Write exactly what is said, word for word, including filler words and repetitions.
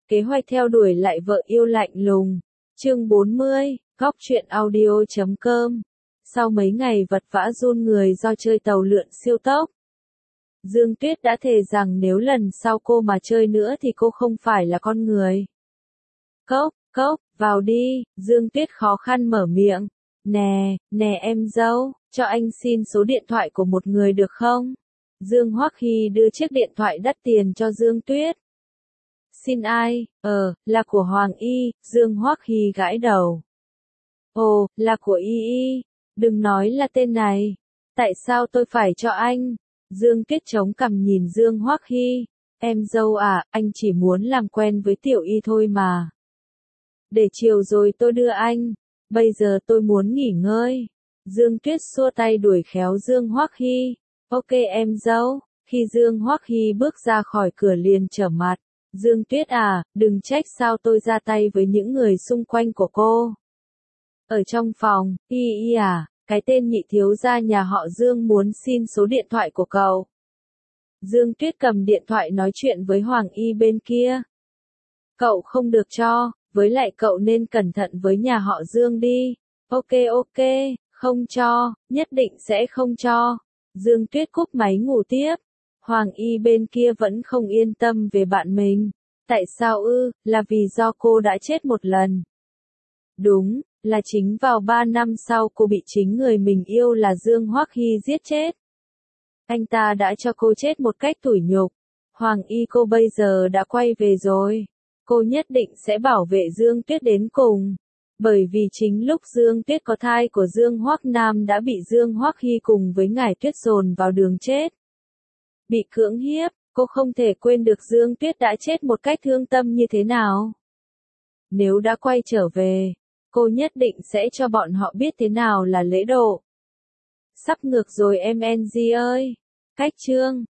Kế hoạch theo đuổi lại vợ yêu lạnh lùng. Chương bốn mươi, góc truyện audio chấm com. Sau mấy ngày vật vã run người do chơi tàu lượn siêu tốc, Dương Tuyết đã thề rằng nếu lần sau cô mà chơi nữa thì cô không phải là con người. Cốc, cốc, vào đi, Dương Tuyết khó khăn mở miệng. Nè, nè em dâu, cho anh xin số điện thoại của một người được không? Dương Hoắc Hy đưa chiếc điện thoại đắt tiền cho Dương Tuyết. Xin ai? Ờ, là của Hoàng Y, Dương Hoắc Hy gãi đầu. Ồ, là của Y Y, đừng nói là tên này. Tại sao tôi phải cho anh? Dương Tuyết chống cằm nhìn Dương Hoắc Hy. Em dâu à, anh chỉ muốn làm quen với Tiểu Y thôi mà. Để chiều rồi tôi đưa anh. Bây giờ tôi muốn nghỉ ngơi. Dương Tuyết xua tay đuổi khéo Dương Hoắc Hy. Ok em dâu. Khi Dương Hoắc Hy bước ra khỏi cửa liền trở mặt. Dương Tuyết à, đừng trách sao tôi ra tay với những người xung quanh của cô. Ở trong phòng, Y Y à, cái tên nhị thiếu gia nhà họ Dương muốn xin số điện thoại của cậu. Dương Tuyết cầm điện thoại nói chuyện với Hoàng Y bên kia. Cậu không được cho, với lại cậu nên cẩn thận với nhà họ Dương đi. Ok ok, không cho, nhất định sẽ không cho. Dương Tuyết cúp máy ngủ tiếp. Hoàng Y bên kia vẫn không yên tâm về bạn mình. Tại sao ư, là vì do cô đã chết một lần. Đúng, là chính vào ba năm sau cô bị chính người mình yêu là Dương Hoắc Hy giết chết. Anh ta đã cho cô chết một cách tủi nhục. Hoàng Y cô bây giờ đã quay về rồi. Cô nhất định sẽ bảo vệ Dương Tuyết đến cùng. Bởi vì chính lúc Dương Tuyết có thai của Dương Hoắc Nam đã bị Dương Hoắc Hy cùng với Ngải Tuyết dồn vào đường chết. Bị cưỡng hiếp, cô không thể quên được Dương Tuyết đã chết một cách thương tâm như thế nào. Nếu đã quay trở về, cô nhất định sẽ cho bọn họ biết thế nào là lễ độ. Sắp ngược rồi em en giê ơi. Cách chương